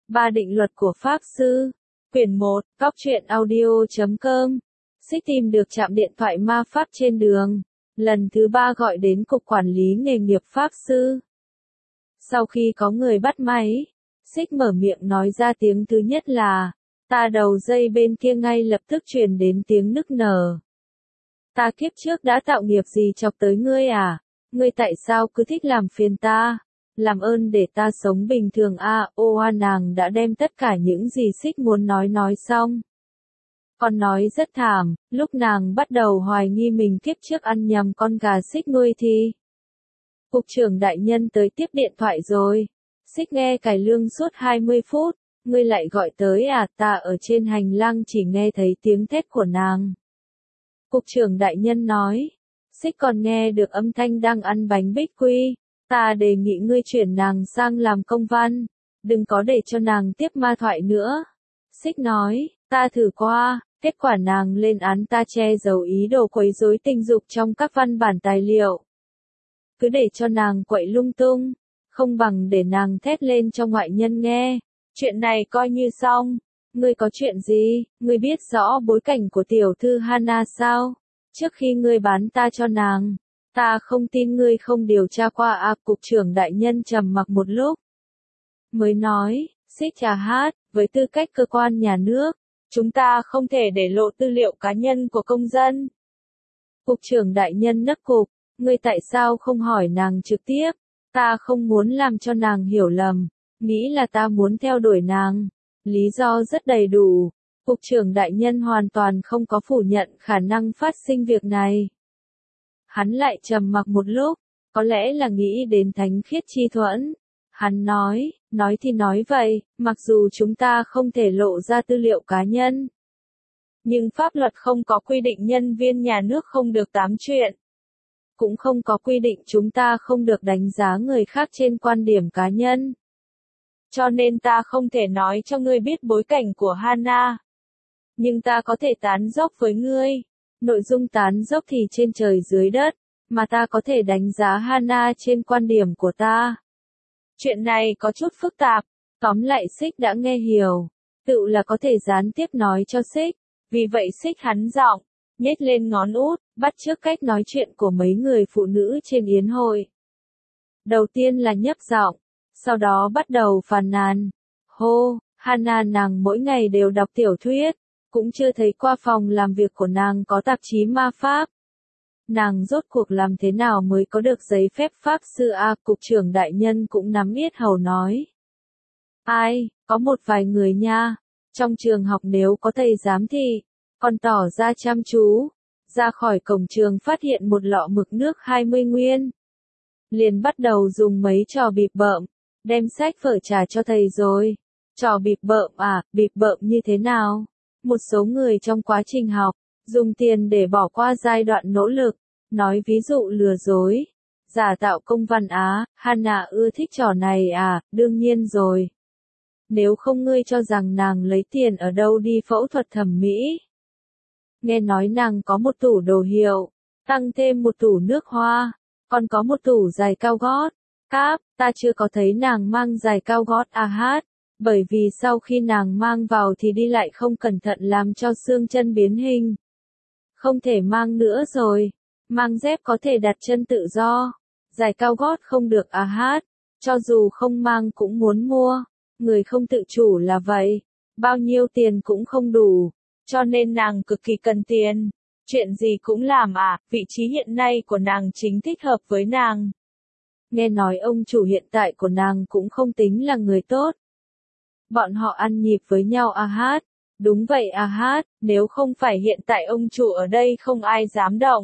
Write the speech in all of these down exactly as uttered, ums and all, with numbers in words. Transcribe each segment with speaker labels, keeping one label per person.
Speaker 1: Ba định luật của Pháp Sư. Quyển một, góc truyện audio chấm com. Xích tìm được trạm điện thoại ma pháp trên đường. Lần thứ ba gọi đến Cục Quản lý Nghề nghiệp Pháp Sư. Sau khi có người bắt máy, Xích mở miệng nói ra tiếng thứ nhất là, ta đầu dây bên kia ngay lập tức truyền đến tiếng nức nở. Ta kiếp trước đã tạo nghiệp gì chọc tới ngươi à? Ngươi tại sao cứ thích làm phiền ta? Làm ơn để ta sống bình thường a. À, ô a nàng đã đem tất cả những gì Xích muốn nói nói xong. Còn nói rất thảm, lúc nàng bắt đầu hoài nghi mình kiếp trước ăn nhầm con gà Xích nuôi thì. Cục trưởng đại nhân tới tiếp điện thoại rồi. Xích nghe cải lương suốt hai mươi phút, ngươi lại gọi tới à? Ta ở trên hành lang chỉ nghe thấy tiếng thét của nàng. Cục trưởng đại nhân nói, Xích còn nghe được âm thanh đang ăn bánh bích quy. Ta đề nghị ngươi chuyển nàng sang làm công văn, đừng có để cho nàng tiếp ma thoại nữa. Xích nói, ta thử qua, kết quả nàng lên án ta che giấu ý đồ quấy rối tình dục trong các văn bản tài liệu. Cứ để cho nàng quậy lung tung, không bằng để nàng thét lên cho ngoại nhân nghe. Chuyện này coi như xong. Ngươi có chuyện gì? Ngươi biết rõ bối cảnh của tiểu thư Hana sao? Trước khi ngươi bán ta cho nàng, ta không tin ngươi không điều tra qua à. Cục trưởng đại nhân trầm mặc một lúc, mới nói, Xích trà hát, với tư cách cơ quan nhà nước, chúng ta không thể để lộ tư liệu cá nhân của công dân. Cục trưởng đại nhân nấc cục, ngươi tại sao không hỏi nàng trực tiếp? Ta không muốn làm cho nàng hiểu lầm, nghĩ là ta muốn theo đuổi nàng. Lý do rất đầy đủ. Cục trưởng đại nhân hoàn toàn không có phủ nhận khả năng phát sinh việc này. Hắn lại trầm mặc một lúc, có lẽ là nghĩ đến thánh khiết chi thuẫn. Hắn nói, nói thì nói vậy, mặc dù chúng ta không thể lộ ra tư liệu cá nhân, nhưng pháp luật không có quy định nhân viên nhà nước không được tám chuyện. Cũng không có quy định chúng ta không được đánh giá người khác trên quan điểm cá nhân. Cho nên ta không thể nói cho ngươi biết bối cảnh của Hana. Nhưng ta có thể tán dóc với ngươi. Nội dung tán dóc thì trên trời dưới đất, mà ta có thể đánh giá Hana trên quan điểm của ta. Chuyện này có chút phức tạp, tóm lại Xích đã nghe hiểu, tự là có thể gián tiếp nói cho Xích, vì vậy Xích hắn giọng, nhếch lên ngón út, bắt chước cách nói chuyện của mấy người phụ nữ trên yến hội. Đầu tiên là nhấp giọng, sau đó bắt đầu phàn nàn. Hô, Hana nàng mỗi ngày đều đọc tiểu thuyết, cũng chưa thấy qua phòng làm việc của nàng có tạp chí ma pháp. Nàng rốt cuộc làm thế nào mới có được giấy phép pháp sư a? Cục trưởng đại nhân cũng nắm yết hầu nói. Ai, có một vài người nha, trong trường học nếu có thầy giám thị, còn tỏ ra chăm chú, ra khỏi cổng trường phát hiện một lọ mực nước hai mươi nguyên. Liền bắt đầu dùng mấy trò bịp bợm, đem sách vở trả cho thầy rồi. Trò bịp bợm à, bịp bợm như thế nào? Một số người trong quá trình học, dùng tiền để bỏ qua giai đoạn nỗ lực, nói ví dụ lừa dối, giả tạo công văn á. Hana ưa thích trò này à? Đương nhiên rồi. Nếu không ngươi cho rằng nàng lấy tiền ở đâu đi phẫu thuật thẩm mỹ? Nghe nói nàng có một tủ đồ hiệu, tăng thêm một tủ nước hoa, còn có một tủ giày cao gót. Cáp, ta chưa có thấy nàng mang giày cao gót à hát, bởi vì sau khi nàng mang vào thì đi lại không cẩn thận làm cho xương chân biến hình. Không thể mang nữa rồi, mang dép có thể đặt chân tự do, giày cao gót không được à hát, cho dù không mang cũng muốn mua, người không tự chủ là vậy, bao nhiêu tiền cũng không đủ, cho nên nàng cực kỳ cần tiền, chuyện gì cũng làm à, vị trí hiện nay của nàng chính thích hợp với nàng. Nghe nói ông chủ hiện tại của nàng cũng không tính là người tốt. Bọn họ ăn nhịp với nhau à hát. Đúng vậy à hát, nếu không phải hiện tại ông chủ ở đây không ai dám động.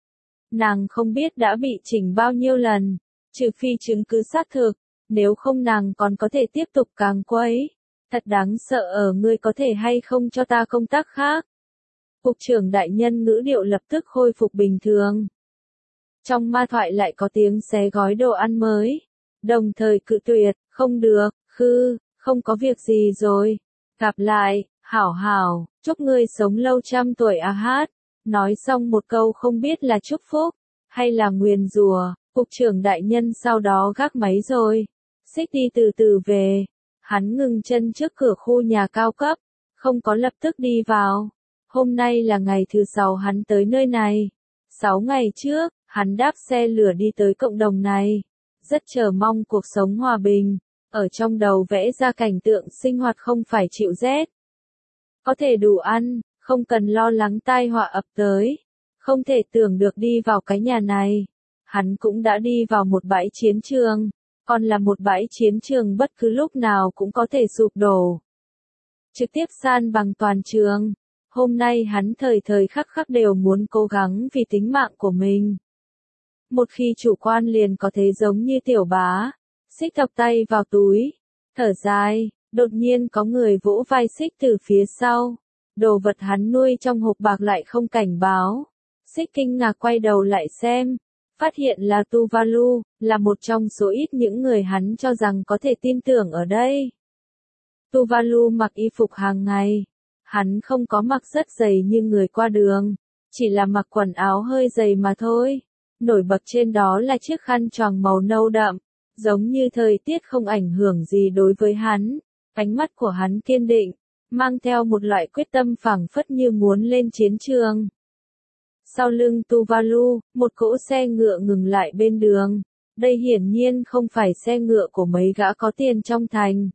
Speaker 1: Nàng không biết đã bị chỉnh bao nhiêu lần, trừ phi chứng cứ xác thực, nếu không nàng còn có thể tiếp tục càng quấy. Thật đáng sợ ở ngươi có thể hay không cho ta công tác khác. Cục trưởng đại nhân ngữ điệu lập tức khôi phục bình thường. Trong ma thoại lại có tiếng xé gói đồ ăn mới. Đồng thời cự tuyệt, không được, khư, không có việc gì rồi. Gặp lại, hảo hảo, chúc ngươi sống lâu trăm tuổi a hát. Nói xong một câu không biết là chúc phúc, hay là nguyền rủa. Cục trưởng đại nhân sau đó gác máy rồi. Xích đi từ từ về. Hắn ngừng chân trước cửa khu nhà cao cấp, không có lập tức đi vào. Hôm nay là ngày thứ sáu hắn tới nơi này. Sáu ngày trước, hắn đáp xe lửa đi tới cộng đồng này. Rất chờ mong cuộc sống hòa bình. Ở trong đầu vẽ ra cảnh tượng sinh hoạt không phải chịu rét. Có thể đủ ăn, không cần lo lắng tai họa ập tới. Không thể tưởng được đi vào cái nhà này. Hắn cũng đã đi vào một bãi chiến trường. Còn là một bãi chiến trường bất cứ lúc nào cũng có thể sụp đổ. Trực tiếp san bằng toàn trường. Hôm nay hắn thời thời khắc khắc đều muốn cố gắng vì tính mạng của mình. Một khi chủ quan liền có thể giống như tiểu bá. Xích thọc tay vào túi. Thở dài, đột nhiên có người vỗ vai Xích từ phía sau. Đồ vật hắn nuôi trong hộp bạc lại không cảnh báo. Xích kinh ngạc quay đầu lại xem. Phát hiện là Tuvalu, là một trong số ít những người hắn cho rằng có thể tin tưởng ở đây. Tuvalu mặc y phục hàng ngày. Hắn không có mặc rất dày như người qua đường. Chỉ là mặc quần áo hơi dày mà thôi. Nổi bật trên đó là chiếc khăn choàng màu nâu đậm. Giống như thời tiết không ảnh hưởng gì đối với hắn. Ánh mắt của hắn kiên định. Mang theo một loại quyết tâm phảng phất như muốn lên chiến trường. Sau lưng Tuvalu, một cỗ xe ngựa ngừng lại bên đường. Đây hiển nhiên không phải xe ngựa của mấy gã có tiền trong thành.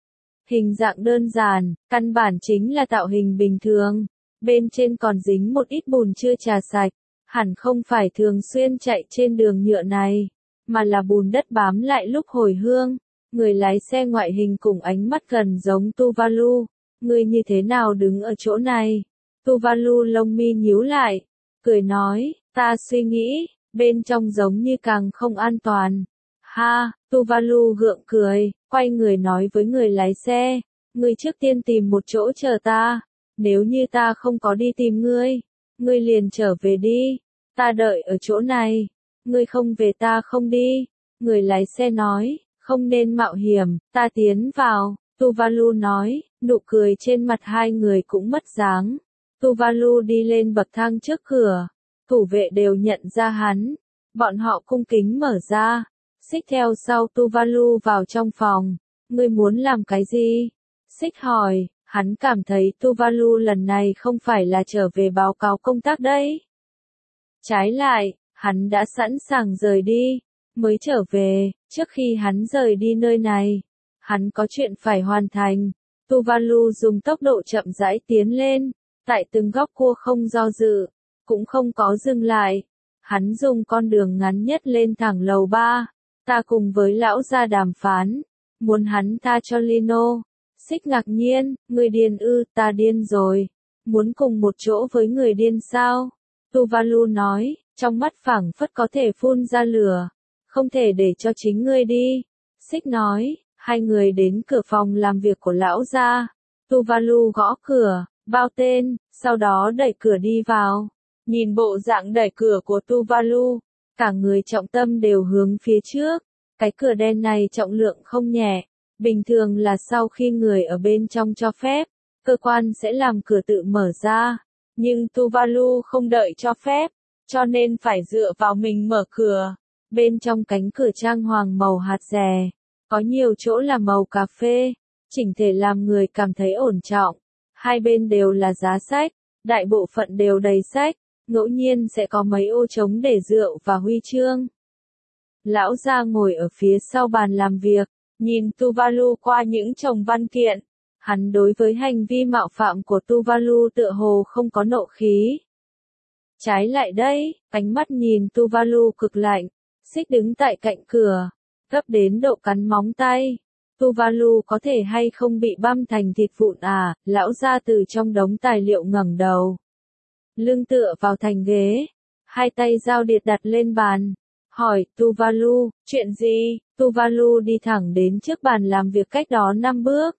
Speaker 1: Hình dạng đơn giản, căn bản chính là tạo hình bình thường. Bên trên còn dính một ít bùn chưa chà sạch. Hẳn không phải thường xuyên chạy trên đường nhựa này, mà là bùn đất bám lại lúc hồi hương. Người lái xe ngoại hình cùng ánh mắt gần giống Tuvalu. Người như thế nào đứng ở chỗ này? Tuvalu lông mi nhíu lại. Cười nói, ta suy nghĩ, bên trong giống như càng không an toàn. Ha, Tuvalu gượng cười, quay người nói với người lái xe, ngươi trước tiên tìm một chỗ chờ ta, nếu như ta không có đi tìm ngươi, ngươi liền trở về đi, ta đợi ở chỗ này, ngươi không về ta không đi. Người lái xe nói, không nên mạo hiểm, ta tiến vào. Tuvalu nói, nụ cười trên mặt hai người cũng mất dáng. Tuvalu đi lên bậc thang trước cửa, thủ vệ đều nhận ra hắn, bọn họ cung kính mở ra, Xích theo sau Tuvalu vào trong phòng. Ngươi muốn làm cái gì? Xích hỏi, hắn cảm thấy Tuvalu lần này không phải là trở về báo cáo công tác đấy. Trái lại, hắn đã sẵn sàng rời đi, mới trở về, trước khi hắn rời đi nơi này. Hắn có chuyện phải hoàn thành. Tuvalu dùng tốc độ chậm rãi tiến lên, tại từng góc cua không do dự, cũng không có dừng lại. Hắn dùng con đường ngắn nhất lên thẳng lầu ba. Ta cùng với lão gia đàm phán, muốn hắn tha cho Lino. Xích ngạc nhiên, người điên ư? Ta điên rồi. Muốn cùng một chỗ với người điên sao? Tuvalu nói, trong mắt phảng phất có thể phun ra lửa. Không thể để cho chính ngươi đi. Xích nói, hai người đến cửa phòng làm việc của lão gia. Tuvalu gõ cửa, bao tên, sau đó đẩy cửa đi vào. Nhìn bộ dạng đẩy cửa của Tuvalu, cả người trọng tâm đều hướng phía trước. Cái cửa đen này trọng lượng không nhẹ. Bình thường là sau khi người ở bên trong cho phép, cơ quan sẽ làm cửa tự mở ra. Nhưng Tuvalu không đợi cho phép, cho nên phải dựa vào mình mở cửa. Bên trong cánh cửa trang hoàng màu hạt rẻ, có nhiều chỗ là màu cà phê, chỉnh thể làm người cảm thấy ổn trọng. Hai bên đều là giá sách, đại bộ phận đều đầy sách, ngẫu nhiên sẽ có mấy ô trống để rượu và huy chương. Lão gia ngồi ở phía sau bàn làm việc, nhìn Tuvalu qua những chồng văn kiện. Hắn đối với hành vi mạo phạm của Tuvalu tựa hồ không có nộ khí. Trái lại đây, ánh mắt nhìn Tuvalu cực lạnh. Xích đứng tại cạnh cửa, gấp đến độ cắn móng tay. Tuvalu có thể hay không bị băm thành thịt vụn à? Lão gia từ trong đống tài liệu ngẩng đầu, lưng tựa vào thành ghế, hai tay giao điệt đặt lên bàn, hỏi Tuvalu, chuyện gì? Tuvalu đi thẳng đến trước bàn làm việc cách đó năm bước.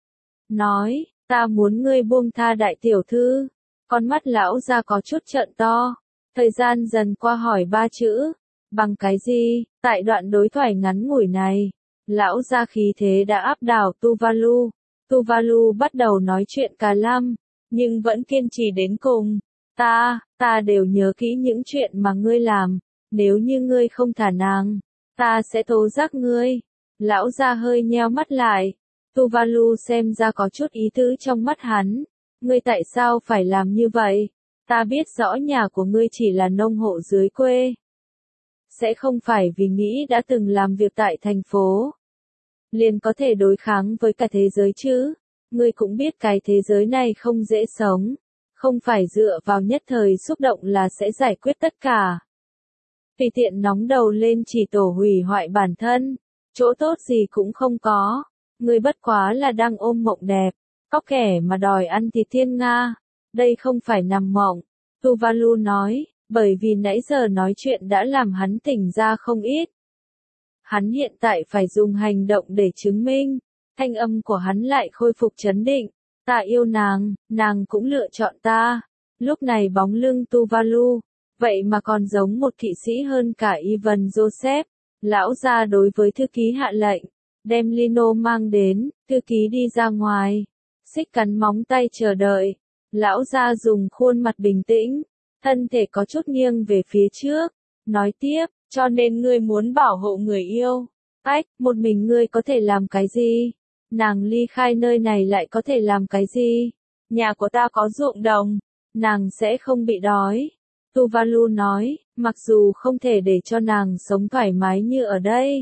Speaker 1: Nói, ta muốn ngươi buông tha đại tiểu thư. Con mắt lão gia có chút trợn to. Thời gian dần qua hỏi ba chữ. Bằng cái gì? Tại đoạn đối thoại ngắn ngủi này, lão gia khí thế đã áp đảo Tuvalu. Tuvalu bắt đầu nói chuyện cả lăm, nhưng vẫn kiên trì đến cùng. Ta, ta đều nhớ kỹ những chuyện mà ngươi làm. Nếu như ngươi không thả nàng, ta sẽ tố giác ngươi. Lão gia hơi nheo mắt lại. Tuvalu xem ra có chút ý tứ trong mắt hắn. Ngươi tại sao phải làm như vậy? Ta biết rõ nhà của ngươi chỉ là nông hộ dưới quê. Sẽ không phải vì nghĩ đã từng làm việc tại thành phố. Liền có thể đối kháng với cả thế giới chứ. Ngươi cũng biết cái thế giới này không dễ sống. Không phải dựa vào nhất thời xúc động là sẽ giải quyết tất cả. Tùy tiện nóng đầu lên chỉ tổ hủy hoại bản thân. Chỗ tốt gì cũng không có. Ngươi bất quá là đang ôm mộng đẹp. Có kẻ mà đòi ăn thịt thiên nga. Đây không phải nằm mộng. Tuvalu nói, bởi vì nãy giờ nói chuyện đã làm hắn tỉnh ra không ít. Hắn hiện tại phải dùng hành động để chứng minh. Thanh âm của hắn lại khôi phục trấn định. Ta yêu nàng, nàng cũng lựa chọn ta. Lúc này bóng lưng Tuvalu, vậy mà còn giống một kỵ sĩ hơn cả Ivan Joseph. Lão gia đối với thư ký hạ lệnh, đem Lino mang đến, thư ký đi ra ngoài. Xích cắn móng tay chờ đợi. Lão gia dùng khuôn mặt bình tĩnh, thân thể có chút nghiêng về phía trước, nói tiếp, cho nên ngươi muốn bảo hộ người yêu. Ách, một mình ngươi có thể làm cái gì? Nàng ly khai nơi này lại có thể làm cái gì? Nhà của ta có ruộng đồng, nàng sẽ không bị đói. Tuvalu nói, mặc dù không thể để cho nàng sống thoải mái như ở đây.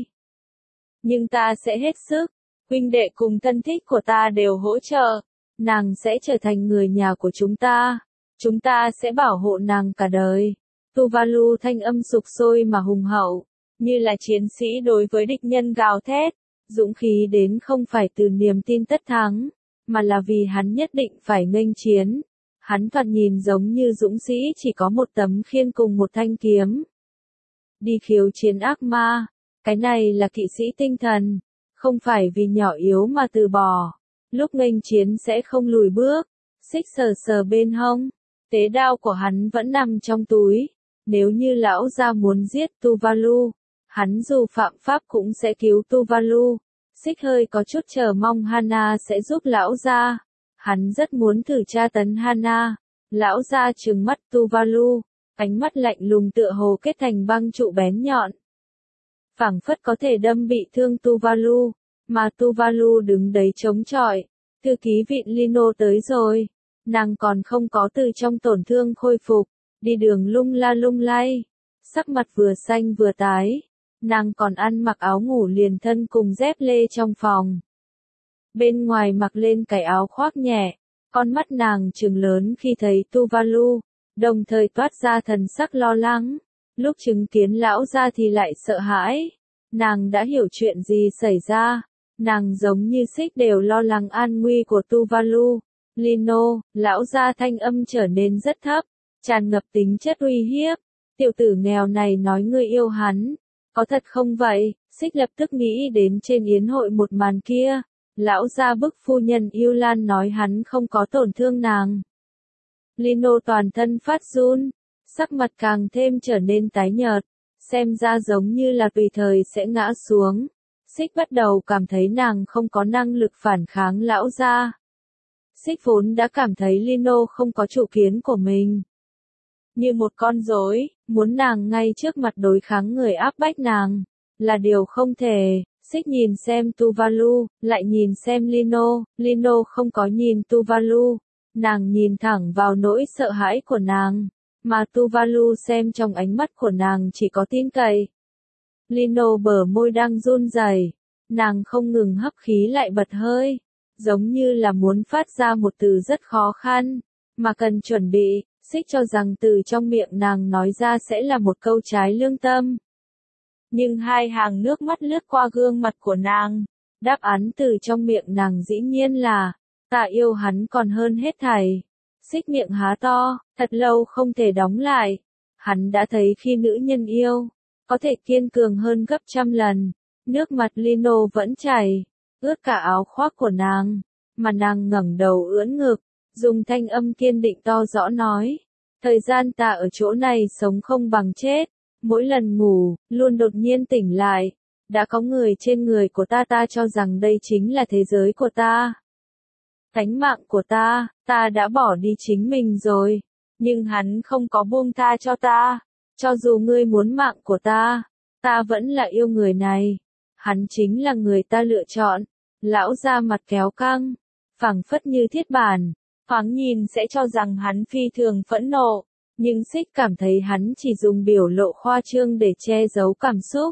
Speaker 1: Nhưng ta sẽ hết sức, huynh đệ cùng thân thích của ta đều hỗ trợ. Nàng sẽ trở thành người nhà của chúng ta. Chúng ta sẽ bảo hộ nàng cả đời. Tuvalu thanh âm sục sôi mà hùng hậu, như là chiến sĩ đối với địch nhân gào thét. Dũng khí đến không phải từ niềm tin tất thắng, mà là vì hắn nhất định phải nghênh chiến. Hắn thoạt nhìn giống như dũng sĩ chỉ có một tấm khiên cùng một thanh kiếm. Đi khiêu chiến ác ma, cái này là kỵ sĩ tinh thần, không phải vì nhỏ yếu mà từ bỏ. Lúc nghênh chiến sẽ không lùi bước. Xích sờ sờ bên hông, tế đao của hắn vẫn nằm trong túi. Nếu như lão gia muốn giết Tuvalu, hắn dù phạm pháp cũng sẽ cứu Tuvalu. Xích hơi có chút chờ mong Hana sẽ giúp lão gia. Hắn rất muốn thử tra tấn Hana. Lão gia trừng mắt Tuvalu, ánh mắt lạnh lùng tựa hồ kết thành băng trụ bén nhọn. Phảng phất có thể đâm bị thương Tuvalu, mà Tuvalu đứng đấy chống chọi. Thư ký vịn Lino tới rồi. Nàng còn không có từ trong tổn thương khôi phục, đi đường lung la lung lay. Sắc mặt vừa xanh vừa tái. Nàng còn ăn mặc áo ngủ liền thân cùng dép lê trong phòng. Bên ngoài mặc lên cái áo khoác nhẹ, con mắt nàng trừng lớn khi thấy Tuvalu, đồng thời toát ra thần sắc lo lắng. Lúc chứng kiến lão gia thì lại sợ hãi. Nàng đã hiểu chuyện gì xảy ra. Nàng giống như Xích đều lo lắng an nguy của Tuvalu. Lino, lão gia thanh âm trở nên rất thấp, tràn ngập tính chất uy hiếp. Tiểu tử nghèo này nói ngươi yêu hắn. Có thật không vậy? Xích lập tức nghĩ đến trên yến hội một màn kia. Lão gia bức phu nhân yêu Lan nói hắn không có tổn thương nàng. Lino toàn thân phát run, sắc mặt càng thêm trở nên tái nhợt, xem ra giống như là tùy thời sẽ ngã xuống. Xích bắt đầu cảm thấy nàng không có năng lực phản kháng lão gia. Xích vốn đã cảm thấy Lino không có chủ kiến của mình. Như một con rối, muốn nàng ngay trước mặt đối kháng người áp bách nàng, là điều không thể. Xích nhìn xem Tuvalu, lại nhìn xem Lino, Lino không có nhìn Tuvalu. Nàng nhìn thẳng vào nỗi sợ hãi của nàng, mà Tuvalu xem trong ánh mắt của nàng chỉ có tin cậy. Lino bờ môi đang run rẩy, nàng không ngừng hấp khí lại bật hơi, giống như là muốn phát ra một từ rất khó khăn, mà cần chuẩn bị. Xích cho rằng từ trong miệng nàng nói ra sẽ là một câu trái lương tâm. Nhưng hai hàng nước mắt lướt qua gương mặt của nàng. Đáp án từ trong miệng nàng dĩ nhiên là, ta yêu hắn còn hơn hết thảy. Xích miệng há to, thật lâu không thể đóng lại. Hắn đã thấy khi nữ nhân yêu, có thể kiên cường hơn gấp trăm lần. Nước mặt Lino vẫn chảy, ướt cả áo khoác của nàng, mà nàng ngẩng đầu ưỡn ngực, dùng thanh âm kiên định to rõ nói. Thời gian ta ở chỗ này sống không bằng chết. Mỗi lần ngủ, luôn đột nhiên tỉnh lại. Đã có người trên người của ta ta cho rằng đây chính là thế giới của ta. Thánh mạng của ta, ta đã bỏ đi chính mình rồi. Nhưng hắn không có buông tha cho ta. Cho dù ngươi muốn mạng của ta, ta vẫn là yêu người này. Hắn chính là người ta lựa chọn. Lão ra mặt kéo căng, phảng phất như thiết bản, thoáng nhìn sẽ cho rằng hắn phi thường phẫn nộ, nhưng Xích cảm thấy hắn chỉ dùng biểu lộ khoa trương để che giấu cảm xúc.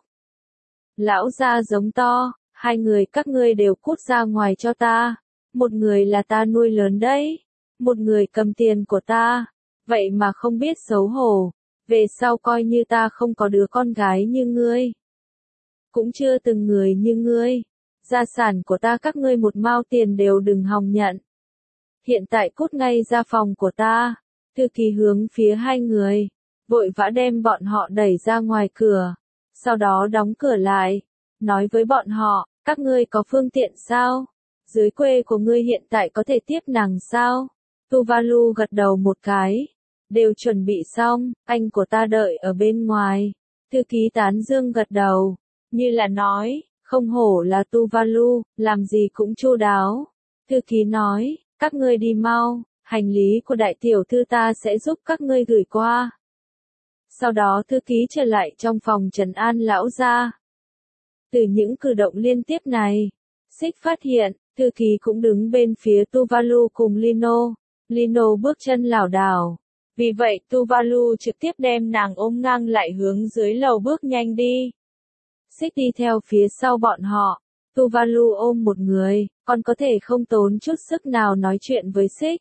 Speaker 1: Lão ra giống to, hai người các ngươi đều cút ra ngoài cho ta, một người là ta nuôi lớn đấy, một người cầm tiền của ta, vậy mà không biết xấu hổ, về sau coi như ta không có đứa con gái như ngươi. Cũng chưa từng người như ngươi, gia sản của ta các ngươi một mao tiền đều đừng hòng nhận. Hiện tại cút ngay ra phòng của ta. Thư ký hướng phía hai người, vội vã đem bọn họ đẩy ra ngoài cửa, sau đó đóng cửa lại, nói với bọn họ, các ngươi có phương tiện sao? Dưới quê của ngươi hiện tại có thể tiếp nàng sao? Tuvalu gật đầu một cái, đều chuẩn bị xong, anh của ta đợi ở bên ngoài. Thư ký tán dương gật đầu, như là nói, không hổ là Tuvalu, làm gì cũng chu đáo. Thư ký nói, các ngươi đi mau. Hành lý của đại tiểu thư ta sẽ giúp các ngươi gửi qua. Sau đó thư ký trở lại trong phòng trấn an lão gia. Từ những cử động liên tiếp này, Xích phát hiện, thư ký cũng đứng bên phía Tuvalu cùng Lino. Lino bước chân lảo đảo. Vì vậy Tuvalu trực tiếp đem nàng ôm ngang lại hướng dưới lầu bước nhanh đi. Xích đi theo phía sau bọn họ. Tuvalu ôm một người, còn có thể không tốn chút sức nào nói chuyện với Xích.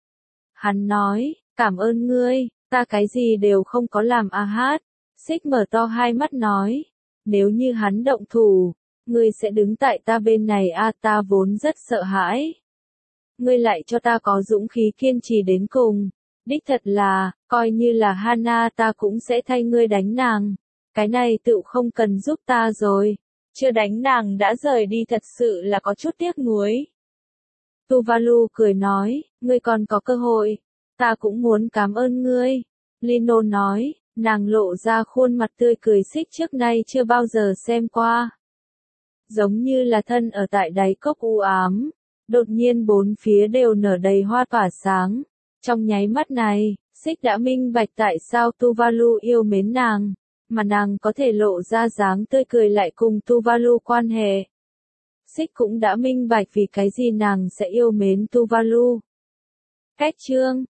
Speaker 1: Hắn nói, cảm ơn ngươi, ta cái gì đều không có làm a hát. Xích mở to hai mắt nói, nếu như hắn động thủ, ngươi sẽ đứng tại ta bên này a ta vốn rất sợ hãi. Ngươi lại cho ta có dũng khí kiên trì đến cùng. Đích thật là, coi như là Hana ta cũng sẽ thay ngươi đánh nàng. Cái này tự không cần giúp ta rồi. Chưa đánh nàng đã rời đi thật sự là có chút tiếc nuối. Tuvalu cười nói, ngươi còn có cơ hội, ta cũng muốn cảm ơn ngươi. Lino nói, nàng lộ ra khuôn mặt tươi cười Xích trước nay chưa bao giờ xem qua. Giống như là thân ở tại đáy cốc u ám, đột nhiên bốn phía đều nở đầy hoa tỏa sáng. Trong nháy mắt này, Xích đã minh bạch tại sao Tuvalu yêu mến nàng, mà nàng có thể lộ ra dáng tươi cười lại cùng Tuvalu quan hệ. Xích cũng đã minh bạch vì cái gì nàng sẽ yêu mến Tuvalu. Cách chương